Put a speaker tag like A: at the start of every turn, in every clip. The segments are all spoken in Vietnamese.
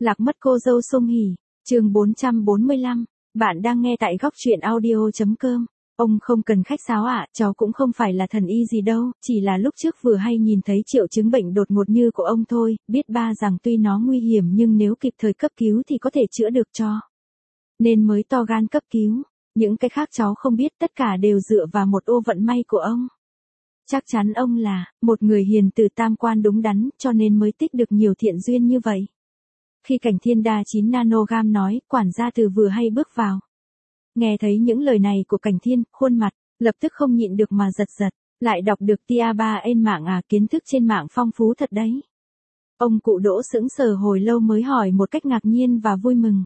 A: Lạc mất cô dâu Song Hỷ, chương 445, bạn đang nghe tại góc truyện audio.com. Ông không cần khách sáo ạ, cháu cũng không phải là thần y gì đâu, chỉ là lúc trước vừa hay nhìn thấy triệu chứng bệnh đột ngột như của ông thôi, biết ba rằng tuy nó nguy hiểm nhưng nếu kịp thời cấp cứu thì có thể chữa được cho. Nên mới to gan cấp cứu, những cái khác cháu không biết, tất cả đều dựa vào một ô vận may của ông. Chắc chắn ông là một người hiền từ tam quan đúng đắn cho nên mới tích được nhiều thiện duyên như vậy. Khi Cảnh Thiên đa 9 nanogam nói, quản gia Từ vừa hay bước vào. Nghe thấy những lời này của Cảnh Thiên, khuôn mặt lập tức không nhịn được mà giật giật, lại đọc được tia ba trên mạng à, kiến thức trên mạng phong phú thật đấy. Ông cụ Đỗ sững sờ hồi lâu mới hỏi một cách ngạc nhiên và vui mừng.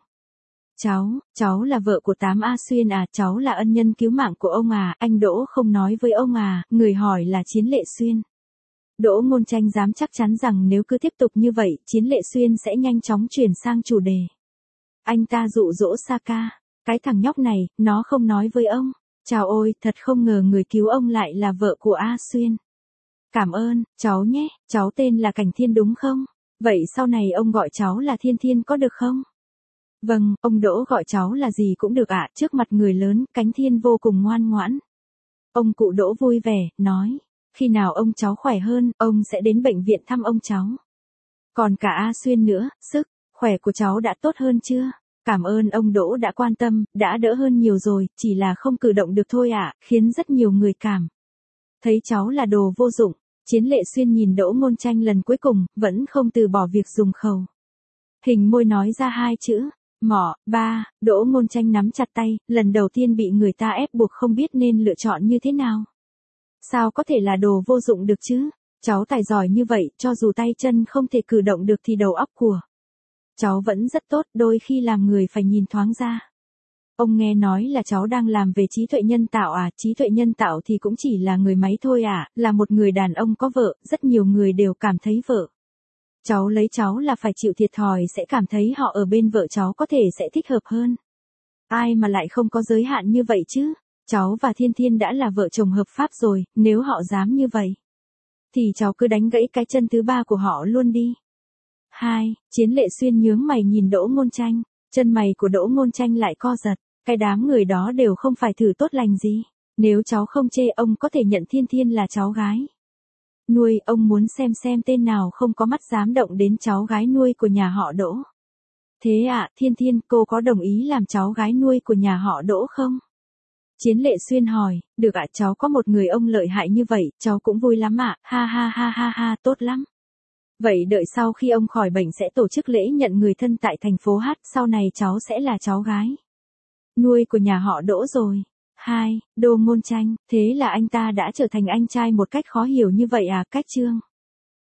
A: Cháu là vợ của Tám A Xuyên à, cháu là ân nhân cứu mạng của ông à, anh Đỗ không nói với ông à, người hỏi là Chiến Lệ Xuyên. Đỗ Ngôn Tranh dám chắc chắn rằng nếu cứ tiếp tục như vậy, Chiến Lệ Xuyên sẽ nhanh chóng chuyển sang chủ đề. Anh ta dụ dỗ Saka, cái thằng nhóc này, nó không nói với ông. Chào ôi, thật không ngờ người cứu ông lại là vợ của A Xuyên. Cảm ơn, cháu nhé, cháu tên là Cảnh Thiên đúng không? Vậy sau này ông gọi cháu là Thiên Thiên có được không? Vâng, ông Đỗ gọi cháu là gì cũng được ạ, trước mặt người lớn, Cảnh Thiên vô cùng ngoan ngoãn. Ông cụ Đỗ vui vẻ, nói, khi nào ông cháu khỏe hơn, ông sẽ đến bệnh viện thăm ông cháu. Còn cả A Xuyên nữa, sức khỏe của cháu đã tốt hơn chưa? Cảm ơn ông Đỗ đã quan tâm, đã đỡ hơn nhiều rồi, chỉ là không cử động được thôi ạ, khiến rất nhiều người cảm thấy cháu là đồ vô dụng. Chiến Lệ Xuyên nhìn Đỗ Ngôn Tranh lần cuối cùng, vẫn không từ bỏ việc dùng khẩu hình môi nói ra hai chữ. Ba. Đỗ Ngôn Tranh nắm chặt tay, lần đầu tiên bị người ta ép buộc không biết nên lựa chọn như thế nào. Sao có thể là đồ vô dụng được chứ? Cháu tài giỏi như vậy, cho dù tay chân không thể cử động được thì đầu óc của cháu vẫn rất tốt, đôi khi làm người phải nhìn thoáng ra. Ông nghe nói là cháu đang làm về trí tuệ nhân tạo à, trí tuệ nhân tạo thì cũng chỉ là người máy thôi à, là một người đàn ông có vợ, rất nhiều người đều cảm thấy vợ cháu lấy cháu là phải chịu thiệt thòi, sẽ cảm thấy họ ở bên vợ cháu có thể sẽ thích hợp hơn. Ai mà lại không có giới hạn như vậy chứ? Cháu và Thiên Thiên đã là vợ chồng hợp pháp rồi, nếu họ dám như vậy thì cháu cứ đánh gãy cái chân thứ ba của họ luôn đi. 2. Chiến Lệ Xuyên nhướng mày nhìn Đỗ Ngôn Tranh, chân mày của Đỗ Ngôn Tranh lại co giật, cái đám người đó đều không phải thử tốt lành gì. Nếu cháu không chê, ông có thể nhận Thiên Thiên là cháu gái nuôi, ông muốn xem tên nào không có mắt dám động đến cháu gái nuôi của nhà họ Đỗ. Thế ạ, Thiên Thiên, cô có đồng ý làm cháu gái nuôi của nhà họ Đỗ không? Chiến Lệ Xuyên hỏi, được ạ, cháu có một người ông lợi hại như vậy, cháu cũng vui lắm ạ, ha, tốt lắm. Vậy đợi sau khi ông khỏi bệnh sẽ tổ chức lễ nhận người thân tại thành phố Hát, sau này cháu sẽ là cháu gái nuôi của nhà họ Đỗ rồi. 2. Đỗ Ngôn Tranh, thế là anh ta đã trở thành anh trai một cách khó hiểu như vậy à, cách chương.